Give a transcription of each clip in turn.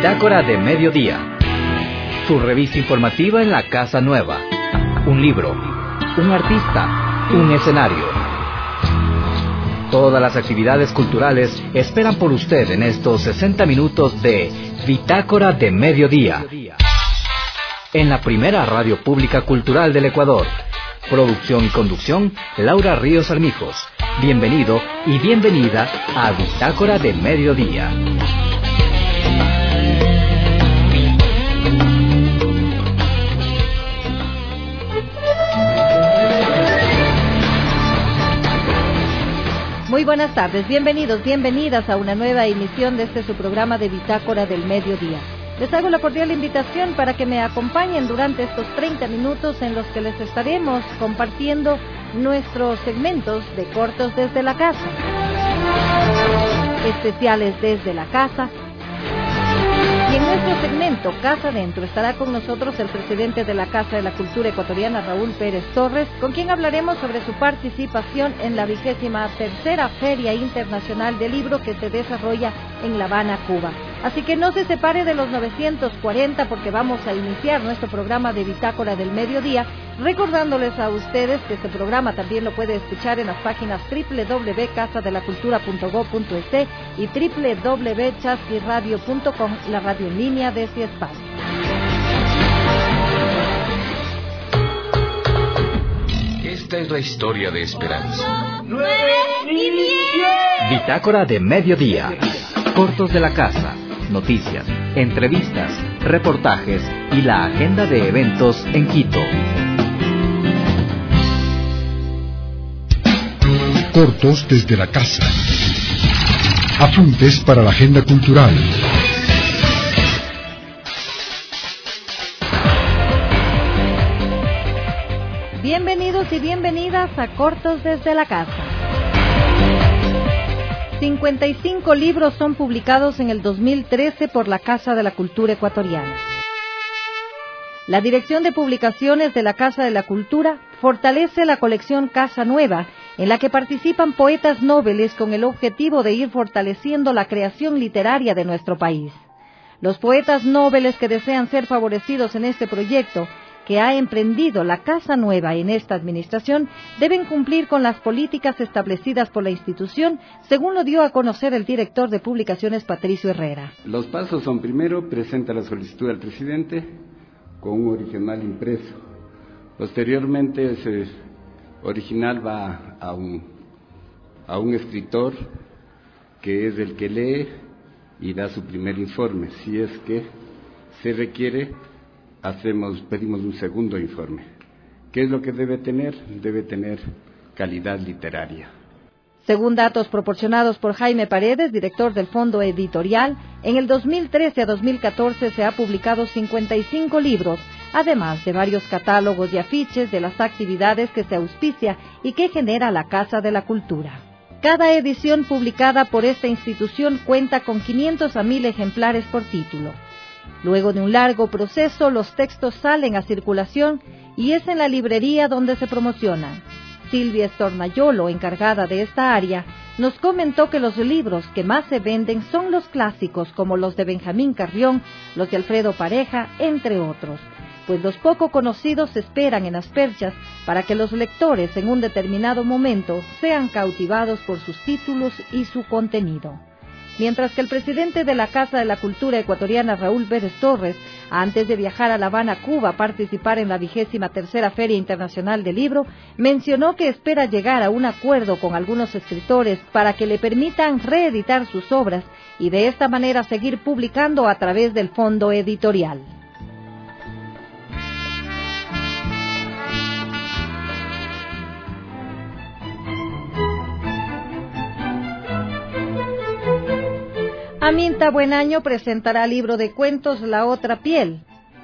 Bitácora de Mediodía, su revista informativa en la Casa Nueva. Un libro, un artista, un escenario. Todas las actividades culturales esperan por usted en estos 60 minutos de Bitácora de Mediodía. En la primera radio pública cultural del Ecuador. Producción y conducción, Laura Ríos Armijos. Bienvenido y bienvenida a Bitácora de Mediodía. Muy buenas tardes, bienvenidos, bienvenidas a una nueva emisión de su programa de Bitácora del Mediodía. Les hago la cordial invitación para que me acompañen durante estos 30 minutos en los que les estaremos compartiendo nuestros segmentos de cortos desde la casa, especiales desde la casa. Y en nuestro segmento Casa Adentro estará con nosotros el presidente de la Casa de la Cultura Ecuatoriana, Raúl Pérez Torres, con quien hablaremos sobre su participación en la 23ª Feria Internacional del Libro que se desarrolla en La Habana, Cuba. Así que no se separe de los 940 porque vamos a iniciar nuestro programa de Bitácora del Mediodía, recordándoles a ustedes que este programa también lo puede escuchar en las páginas www.casadelacultura.go.es y www.chasquiradio.com, la radio en línea de CIESPAD. Esta es la historia de esperanza. 9 y 10. Bitácora de Mediodía. Cortos de la casa, noticias, entrevistas, reportajes y la agenda de eventos en Quito. Cortos desde la casa. Apuntes para la agenda cultural. Bienvenidos y bienvenidas a Cortos desde la casa. 55 libros son publicados en el 2013 por la Casa de la Cultura Ecuatoriana. La Dirección de Publicaciones de la Casa de la Cultura fortalece la colección Casa Nueva, en la que participan poetas nobles con el objetivo de ir fortaleciendo la creación literaria de nuestro país. Los poetas nobles que desean ser favorecidos en este proyecto que ha emprendido la Casa Nueva en esta administración deben cumplir con las políticas establecidas por la institución, según lo dio a conocer el director de publicaciones Patricio Herrera. Los pasos son: primero, presenta la solicitud al presidente con un original impreso. Posteriormente, ese original va a un escritor que es el que lee y da su primer informe. Si es que se requiere, pedimos un segundo informe. ¿Qué es lo que debe tener? Debe tener calidad literaria. Según datos proporcionados por Jaime Paredes, director del Fondo Editorial, en el 2013 a 2014 se ha publicado 55 libros, además de varios catálogos y afiches de las actividades que se auspicia y que genera la Casa de la Cultura. Cada edición publicada por esta institución cuenta con 500 a 1000 ejemplares por título. Luego de un largo proceso, los textos salen a circulación y es en la librería donde se promocionan. Silvia Estornayolo, encargada de esta área, nos comentó que los libros que más se venden son los clásicos, como los de Benjamín Carrión, los de Alfredo Pareja, entre otros, pues los poco conocidos se esperan en las perchas para que los lectores en un determinado momento sean cautivados por sus títulos y su contenido. Mientras que el presidente de la Casa de la Cultura Ecuatoriana, Raúl Pérez Torres, antes de viajar a La Habana, Cuba, a participar en la 23ª Feria Internacional del Libro, mencionó que espera llegar a un acuerdo con algunos escritores para que le permitan reeditar sus obras y de esta manera seguir publicando a través del Fondo Editorial. Aminta Buenaño presentará libro de cuentos La Otra Piel.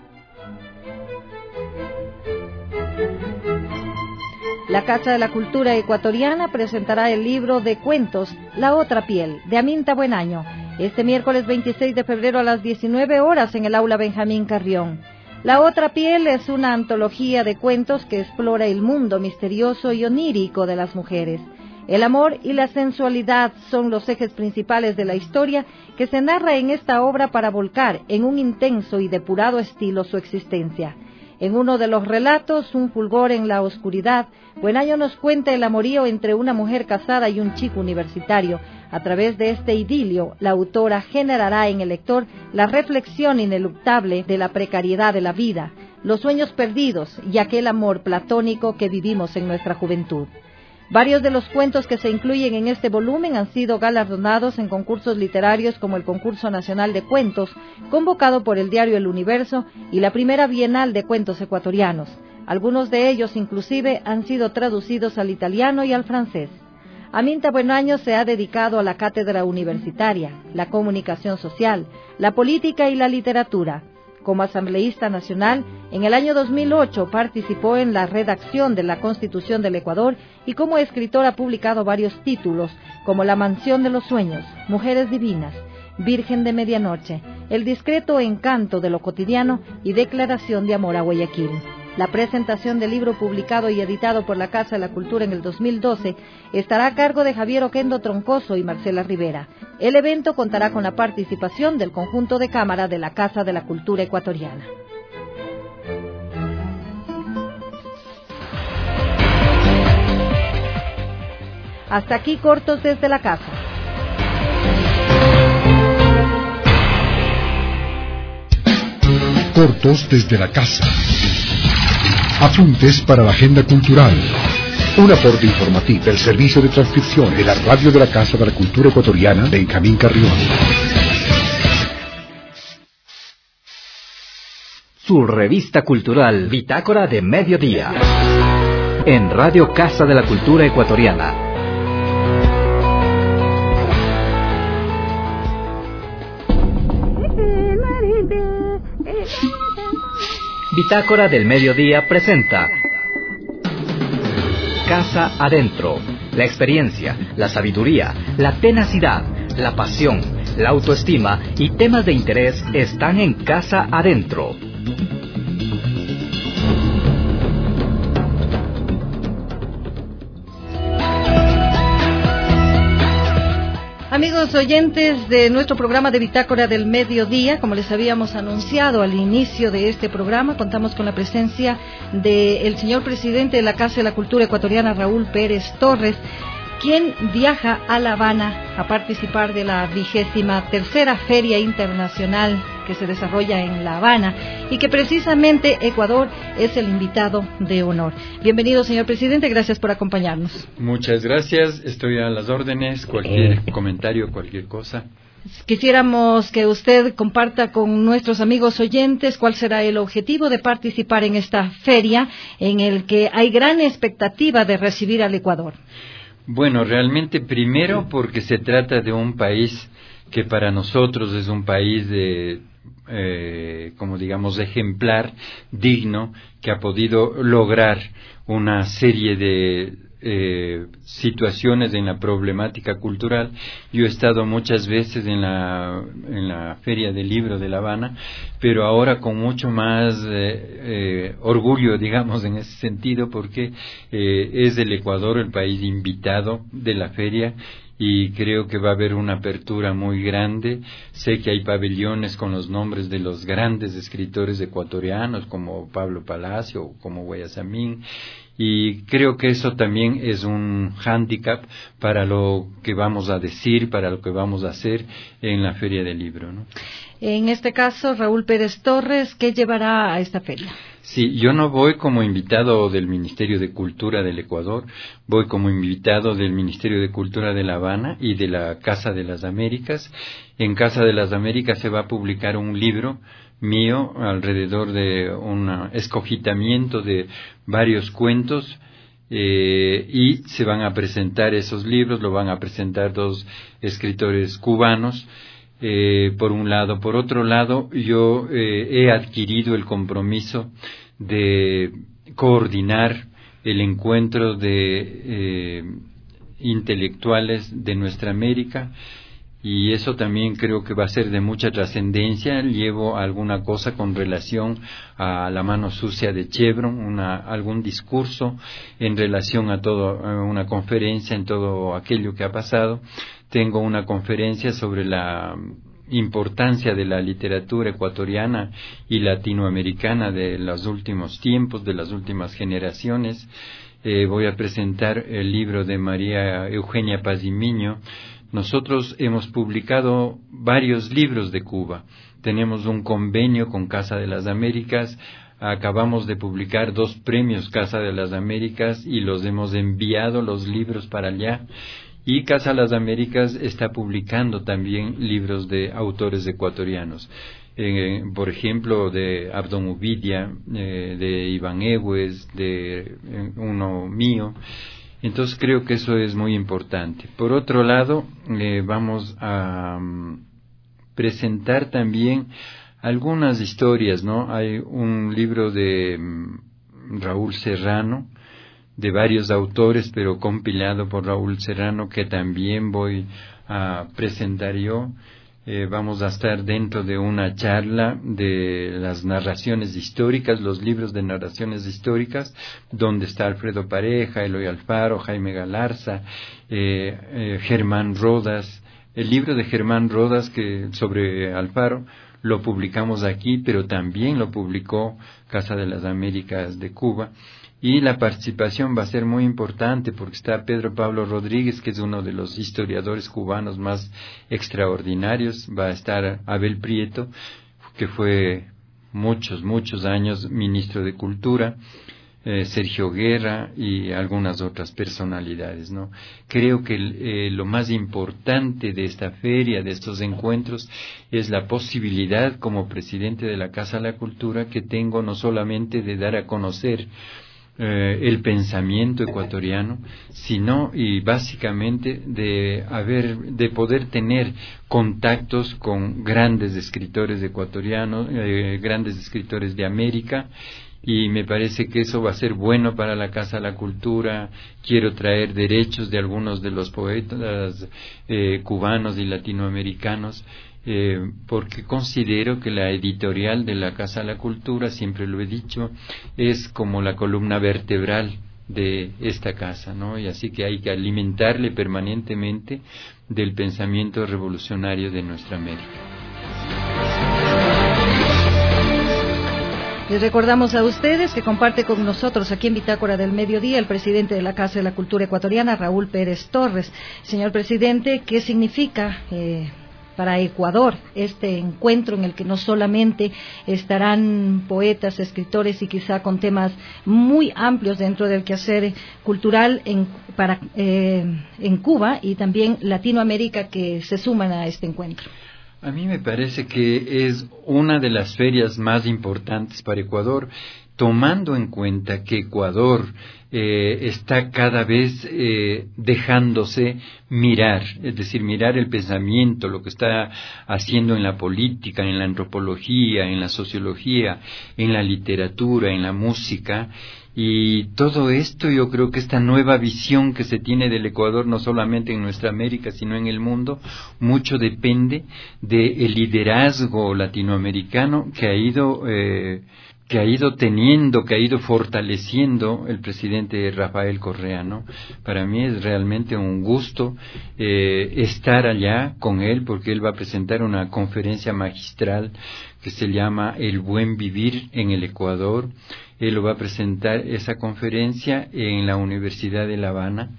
La Casa de la Cultura Ecuatoriana presentará el libro de cuentos La Otra Piel, de Aminta Buenaño, este miércoles 26 de febrero a las 19 horas en el aula Benjamín Carrión. La Otra Piel es una antología de cuentos que explora el mundo misterioso y onírico de las mujeres. El amor y la sensualidad son los ejes principales de la historia que se narra en esta obra para volcar en un intenso y depurado estilo su existencia. En uno de los relatos, Un fulgor en la oscuridad, Buenaño nos cuenta el amorío entre una mujer casada y un chico universitario. A través de este idilio, la autora generará en el lector la reflexión ineluctable de la precariedad de la vida, los sueños perdidos y aquel amor platónico que vivimos en nuestra juventud. Varios de los cuentos que se incluyen en este volumen han sido galardonados en concursos literarios como el Concurso Nacional de Cuentos, convocado por el diario El Universo, y la primera Bienal de Cuentos Ecuatorianos. Algunos de ellos, inclusive, han sido traducidos al italiano y al francés. Aminta Buenaño se ha dedicado a la cátedra universitaria, la comunicación social, la política y la literatura. Como asambleísta nacional, en el año 2008 participó en la redacción de la Constitución del Ecuador y como escritor ha publicado varios títulos como La Mansión de los Sueños, Mujeres Divinas, Virgen de Medianoche, El discreto encanto de lo cotidiano y Declaración de amor a Guayaquil. La presentación del libro publicado y editado por la Casa de la Cultura en el 2012 estará a cargo de Javier Oquendo Troncoso y Marcela Rivera. El evento contará con la participación del conjunto de cámara de la Casa de la Cultura Ecuatoriana. Hasta aquí Cortos desde la Casa. Cortos desde la Casa. Apuntes para la agenda cultural. Un aporte informativo del servicio de transcripción de la radio de la Casa de la Cultura Ecuatoriana, Benjamín Carrión. Su revista cultural, Bitácora de Mediodía, en Radio Casa de la Cultura Ecuatoriana. Bitácora del Mediodía presenta Casa Adentro. La experiencia, la sabiduría, la tenacidad, la pasión, la autoestima y temas de interés están en Casa Adentro. Amigos oyentes de nuestro programa de Bitácora del Mediodía, como les habíamos anunciado al inicio de este programa, contamos con la presencia del señor presidente de la Casa de la Cultura Ecuatoriana, Raúl Pérez Torres, quien viaja a La Habana a participar de la 23ª Feria Internacional que se desarrolla en La Habana y que precisamente Ecuador es el invitado de honor. Bienvenido, señor presidente, gracias por acompañarnos. Muchas gracias, estoy a las órdenes, cualquier comentario, cualquier cosa. Quisiéramos que usted comparta con nuestros amigos oyentes cuál será el objetivo de participar en esta feria en el que hay gran expectativa de recibir al Ecuador. Bueno, realmente primero porque se trata de un país que para nosotros es un país de, como digamos, ejemplar, digno, que ha podido lograr una serie de situaciones en la problemática cultural. Yo he estado muchas veces en la Feria del Libro de La Habana, pero ahora con mucho más orgullo, digamos, en ese sentido, porque es el Ecuador el país invitado de la feria y creo que va a haber una apertura muy grande. Sé que hay pabellones con los nombres de los grandes escritores ecuatorianos como Pablo Palacio, como Guayasamín, y creo que eso también es un hándicap para lo que vamos a decir, para lo que vamos a hacer en la Feria del Libro, ¿no? En este caso, Raúl Pérez Torres, ¿qué llevará a esta feria? Sí, yo no voy como invitado del Ministerio de Cultura del Ecuador, voy como invitado del Ministerio de Cultura de La Habana y de la Casa de las Américas. En Casa de las Américas se va a publicar un libro mío alrededor de un escogitamiento de varios cuentos y se van a presentar esos libros, lo van a presentar dos escritores cubanos. Por un lado. Por otro lado, yo he adquirido el compromiso de coordinar el encuentro de intelectuales de nuestra América y eso también creo que va a ser de mucha trascendencia. Llevo alguna cosa con relación a la mano sucia de Chevron, algún discurso en relación a una conferencia en todo aquello que ha pasado. Tengo una conferencia sobre la importancia de la literatura ecuatoriana y latinoamericana de los últimos tiempos, de las últimas generaciones. Voy a presentar el libro de María Eugenia Pazimiño. Nosotros hemos publicado varios libros de Cuba. Tenemos un convenio con Casa de las Américas. Acabamos de publicar 2 premios Casa de las Américas y los hemos enviado los libros para allá. Y Casa de las Américas está publicando también libros de autores ecuatorianos. Por ejemplo, de Abdón Uvidia, de Iván Egues, de uno mío. Entonces creo que eso es muy importante. Por otro lado, vamos a presentar también algunas historias, ¿no? Hay un libro de Raúl Serrano, de varios autores, pero compilado por Raúl Serrano, que también voy a presentar yo. Vamos a estar dentro de una charla de las narraciones históricas, los libros de narraciones históricas, donde está Alfredo Pareja, Eloy Alfaro, Jaime Galarza, Germán Rodas. El libro de Germán Rodas sobre Alfaro lo publicamos aquí, pero también lo publicó Casa de las Américas de Cuba. Y la participación va a ser muy importante porque está Pedro Pablo Rodríguez, que es uno de los historiadores cubanos más extraordinarios. Va a estar Abel Prieto, que fue muchos años ministro de Cultura, Sergio Guerra y algunas otras personalidades, ¿no? Creo que lo más importante de esta feria, de estos encuentros, es la posibilidad como presidente de la Casa de la Cultura que tengo no solamente de dar a conocer el pensamiento ecuatoriano, sino y básicamente de poder tener contactos con grandes escritores ecuatorianos, grandes escritores de América, y me parece que eso va a ser bueno para la Casa de la Cultura. Quiero traer derechos de algunos de los poetas cubanos y latinoamericanos, porque considero que la editorial de la Casa de la Cultura, siempre lo he dicho, es como la columna vertebral de esta casa, ¿no? Y así que hay que alimentarle permanentemente del pensamiento revolucionario de nuestra América. Les recordamos a ustedes que comparte con nosotros aquí en Bitácora del Mediodía el presidente de la Casa de la Cultura Ecuatoriana, Raúl Pérez Torres. Señor presidente, ¿qué significa para Ecuador este encuentro en el que no solamente estarán poetas, escritores y quizá con temas muy amplios dentro del quehacer cultural en Cuba y también Latinoamérica que se suman a este encuentro? A mí me parece que es una de las ferias más importantes para Ecuador, tomando en cuenta que Ecuador está cada vez dejándose mirar, es decir, mirar el pensamiento, lo que está haciendo en la política, en la antropología, en la sociología, en la literatura, en la música. Y todo esto, yo creo que esta nueva visión que se tiene del Ecuador, no solamente en nuestra América, sino en el mundo, mucho depende del liderazgo latinoamericano que ha ido fortaleciendo el presidente Rafael Correa, ¿no? Para mí es realmente un gusto estar allá con él, porque él va a presentar una conferencia magistral que se llama El Buen Vivir en el Ecuador. Él lo va a presentar esa conferencia en la Universidad de La Habana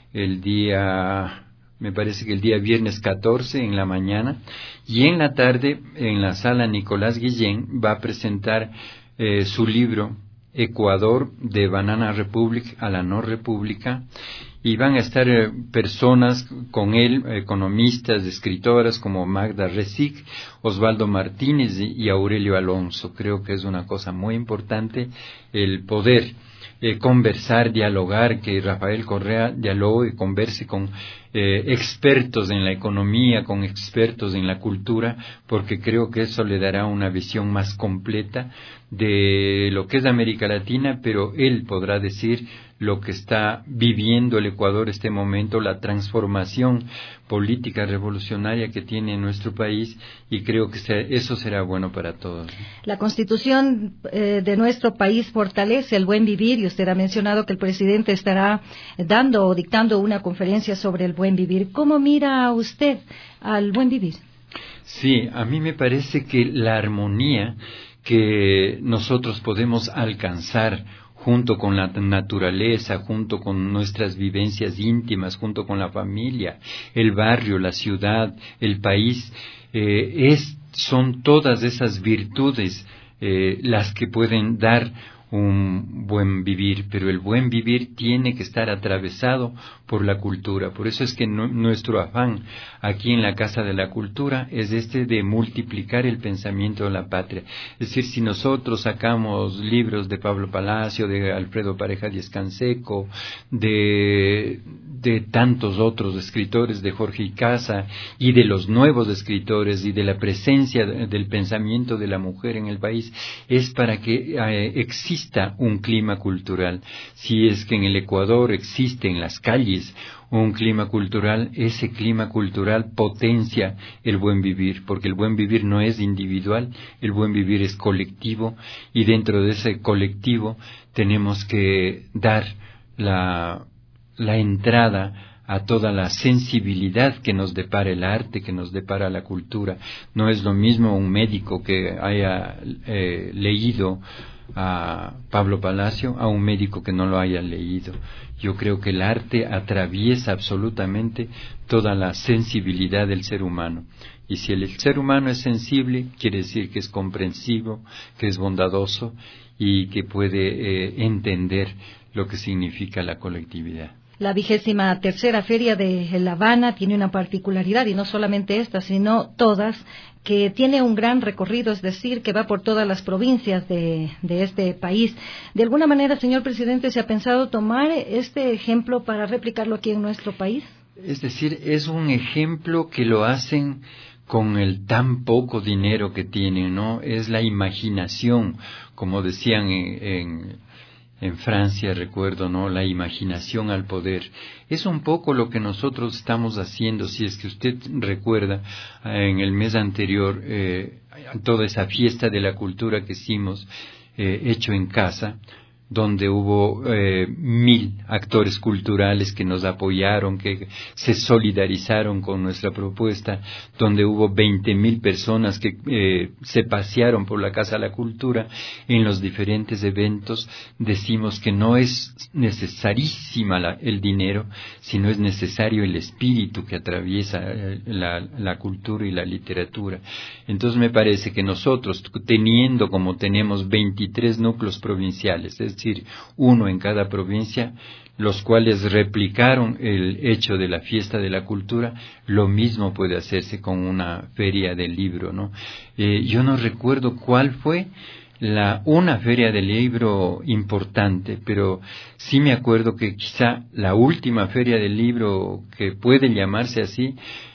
me parece que el día viernes 14 en la mañana, y en la tarde en la sala Nicolás Guillén va a presentar su libro Ecuador, de Banana Republic a la No República, y van a estar personas con él, economistas, escritoras como Magda Resic, Osvaldo Martínez y Aurelio Alonso. Creo que es una cosa muy importante el poder conversar, dialogar, que Rafael Correa dialogue y converse con expertos en la economía, con expertos en la cultura, porque creo que eso le dará una visión más completa de lo que es América Latina, pero él podrá decir lo que está viviendo el Ecuador este momento, la transformación política revolucionaria que tiene nuestro país, y creo que eso será bueno para todos. La Constitución de nuestro país fortalece el buen vivir, y usted ha mencionado que el presidente estará dando o dictando una conferencia sobre el buen vivir. ¿Cómo mira usted al buen vivir? Sí, a mí me parece que la armonía que nosotros podemos alcanzar junto con la naturaleza, junto con nuestras vivencias íntimas, junto con la familia, el barrio, la ciudad, el país, son todas esas virtudes las que pueden dar un buen vivir, pero el buen vivir tiene que estar atravesado por la cultura. Por eso es que nuestro afán aquí en la Casa de la Cultura es de multiplicar el pensamiento de la patria. Es decir, si nosotros sacamos libros de Pablo Palacio, de Alfredo Pareja Díez Canseco, de tantos otros escritores, de Jorge Icaza, y de los nuevos escritores, y de la presencia del pensamiento de la mujer en el país, es para que exista un clima cultural. Si es que en el Ecuador existe en las calles un clima cultural, ese clima cultural potencia el buen vivir, porque el buen vivir no es individual, el buen vivir es colectivo, y dentro de ese colectivo tenemos que dar la entrada a toda la sensibilidad que nos depara el arte, que nos depara la cultura. No es lo mismo un médico que haya leído a Pablo Palacio a un médico que no lo haya leído. Yo creo que el arte atraviesa absolutamente toda la sensibilidad del ser humano. Y si el ser humano es sensible, quiere decir que es comprensivo, que es bondadoso y que puede entender lo que significa la colectividad. La 23ª Feria de La Habana tiene una particularidad, y no solamente esta, sino todas, que tiene un gran recorrido, es decir, que va por todas las provincias de este país. De alguna manera, señor presidente, ¿se ha pensado tomar este ejemplo para replicarlo aquí en nuestro país? Es decir, es un ejemplo que lo hacen con el tan poco dinero que tienen, ¿no? Es la imaginación, como decían en Francia, recuerdo, ¿no? La imaginación al poder. Es un poco lo que nosotros estamos haciendo. Si es que usted recuerda, en el mes anterior, toda esa fiesta de la cultura que hicimos, hecho en casa, donde hubo 1000 actores culturales que nos apoyaron, que se solidarizaron con nuestra propuesta, donde hubo 20.000 personas que se pasearon por la Casa de la Cultura en los diferentes eventos. Decimos que no es necesarísima el dinero, sino es necesario el espíritu que atraviesa la cultura y la literatura. Entonces me parece que nosotros, teniendo como tenemos 23 núcleos provinciales, es decir, uno en cada provincia, los cuales replicaron el hecho de la fiesta de la cultura, lo mismo puede hacerse con una feria del libro, ¿no? Yo no recuerdo cuál fue una feria del libro importante, pero sí me acuerdo que quizá la última feria del libro, que puede llamarse así,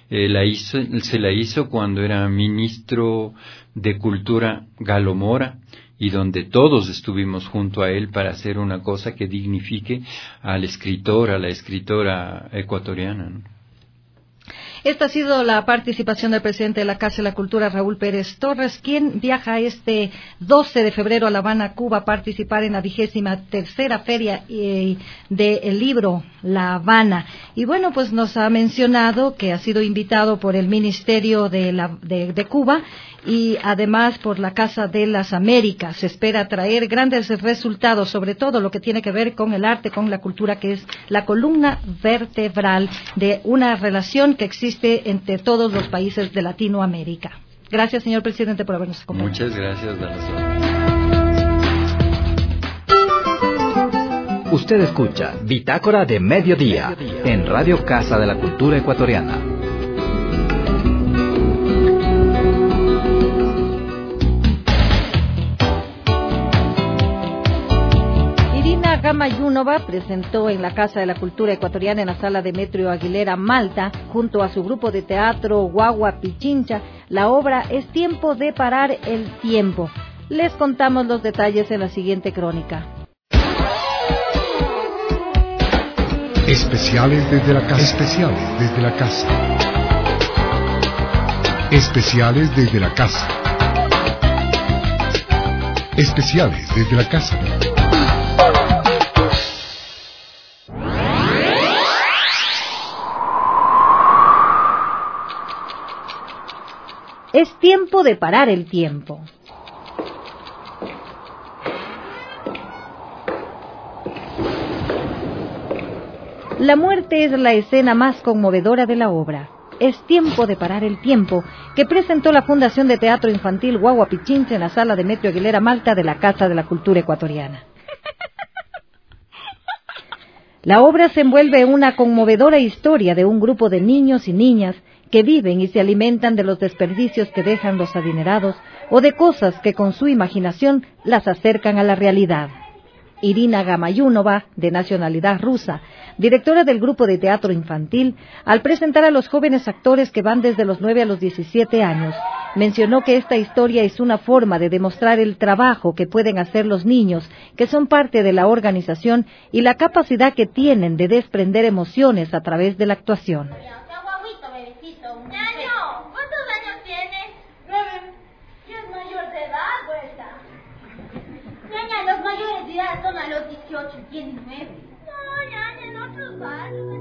se la hizo cuando era ministro de Cultura Galo Mora, y donde todos estuvimos junto a él para hacer una cosa que dignifique al escritor, a la escritora ecuatoriana, ¿no? Esta ha sido la participación del presidente de la Casa de la Cultura, Raúl Pérez Torres, quien viaja este 12 de febrero a La Habana, Cuba, a participar en la 23ª Feria del Libro La Habana. Y bueno, pues nos ha mencionado que ha sido invitado por el Ministerio de Cuba y además por la Casa de las Américas. Se espera traer grandes resultados, sobre todo lo que tiene que ver con el arte, con la cultura, que es la columna vertebral de una relación que existe entre todos los países de Latinoamérica. Gracias, señor presidente, por habernos acompañado. Muchas gracias, Danazón. Usted escucha Bitácora de Mediodía en Radio Casa de la Cultura Ecuatoriana. Gamayunova presentó en la Casa de la Cultura Ecuatoriana, en la Sala Demetrio Aguilera, Malta, junto a su grupo de teatro Guagua Pichincha, la obra Es tiempo de parar el tiempo. Les contamos los detalles en la siguiente crónica. Especiales desde la casa. Especiales desde la casa. Especiales desde la casa. Especiales desde la casa. Es tiempo de parar el tiempo. La muerte es la escena más conmovedora de la obra. Es tiempo de parar el tiempo, que presentó la Fundación de Teatro Infantil Guagua Pichincha en la sala Demetrio Aguilera Malta de la Casa de la Cultura Ecuatoriana. La obra se envuelve en una conmovedora historia de un grupo de niños y niñas que viven y se alimentan de los desperdicios que dejan los adinerados o de cosas que con su imaginación las acercan a la realidad. Irina Gamayunova, de nacionalidad rusa, directora del grupo de teatro infantil, al presentar a los jóvenes actores que van desde los 9 a los 17 años, mencionó que esta historia es una forma de demostrar el trabajo que pueden hacer los niños, que son parte de la organización, y la capacidad que tienen de desprender emociones a través de la actuación. ¿Cuántos años tienes? 9. Ya es mayor de edad, vuelta. Ñaña, los mayores de edad son a los 18 y tienen 9. No, ñaña, en otros barrios.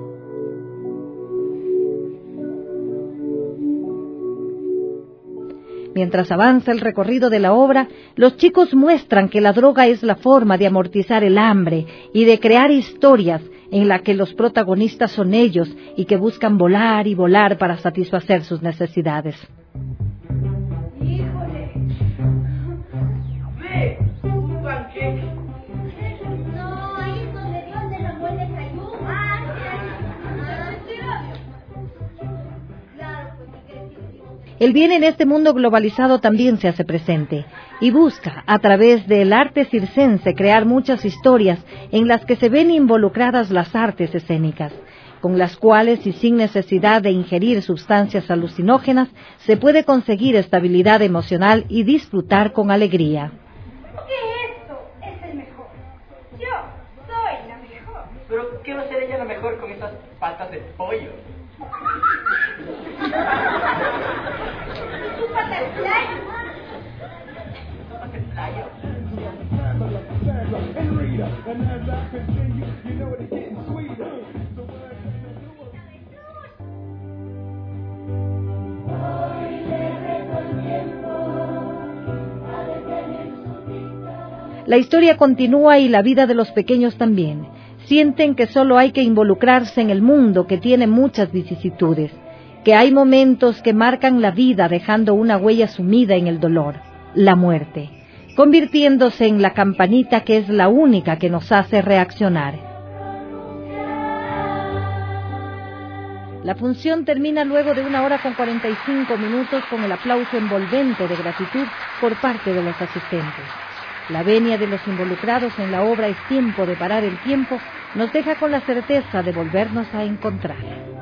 Mientras avanza el recorrido de la obra, los chicos muestran que la droga es la forma de amortizar el hambre y de crear historias en las que los protagonistas son ellos y que buscan volar y volar para satisfacer sus necesidades. ¡Híjole! ¡Ve! ¡Un panqueque! No, ahí es donde Dios de la muerte cayó. Claro, pues El bien en este mundo globalizado también se hace presente y busca, a través del arte circense, crear muchas historias en las que se ven involucradas las artes escénicas, con las cuales y sin necesidad de ingerir sustancias alucinógenas se puede conseguir estabilidad emocional y disfrutar con alegría. porque esto es el mejor. Yo soy la mejor. ¿Pero qué va a ser ella la mejor con esas patas de pollo? Chúpate el playa. Tómate el playo. La historia continúa y la vida de los pequeños también. Sienten que solo hay que involucrarse en el mundo que tiene muchas vicisitudes, que hay momentos que marcan la vida dejando una huella sumida en el dolor, la muerte, convirtiéndose en la campanita que es la única que nos hace reaccionar. La función termina luego de 1 hora con 45 minutos con el aplauso envolvente de gratitud por parte de los asistentes. La venia de los involucrados en la obra Es tiempo de parar el tiempo nos deja con la certeza de volvernos a encontrar.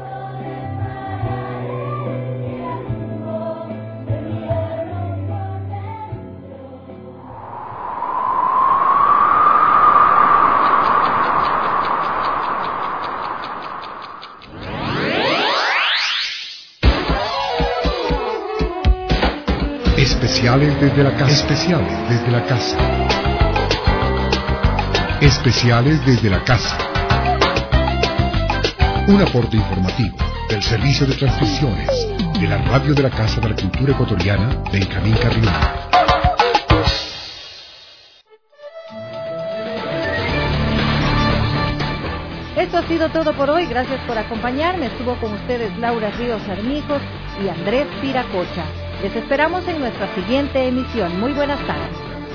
Especiales desde la casa. Especiales desde la casa. Especiales desde la casa. Un aporte informativo del Servicio de Transmisiones de la Radio de la Casa de la Cultura Ecuatoriana, Benjamín Carrión. Esto ha sido todo por hoy. Gracias por acompañarme. Estuvo con ustedes Laura Ríos Armijos y Andrés Piracocha. Les esperamos en nuestra siguiente emisión. Muy buenas tardes.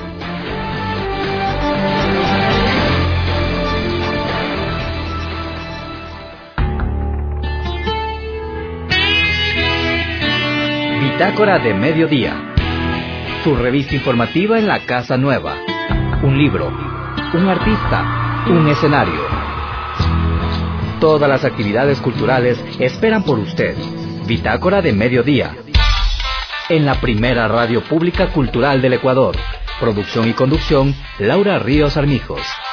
Bitácora de Mediodía. Tu revista informativa en la Casa Nueva. Un libro, un artista, un escenario. Todas las actividades culturales esperan por usted. Bitácora de Mediodía. En la primera radio pública cultural del Ecuador. Producción y conducción, Laura Ríos Armijos.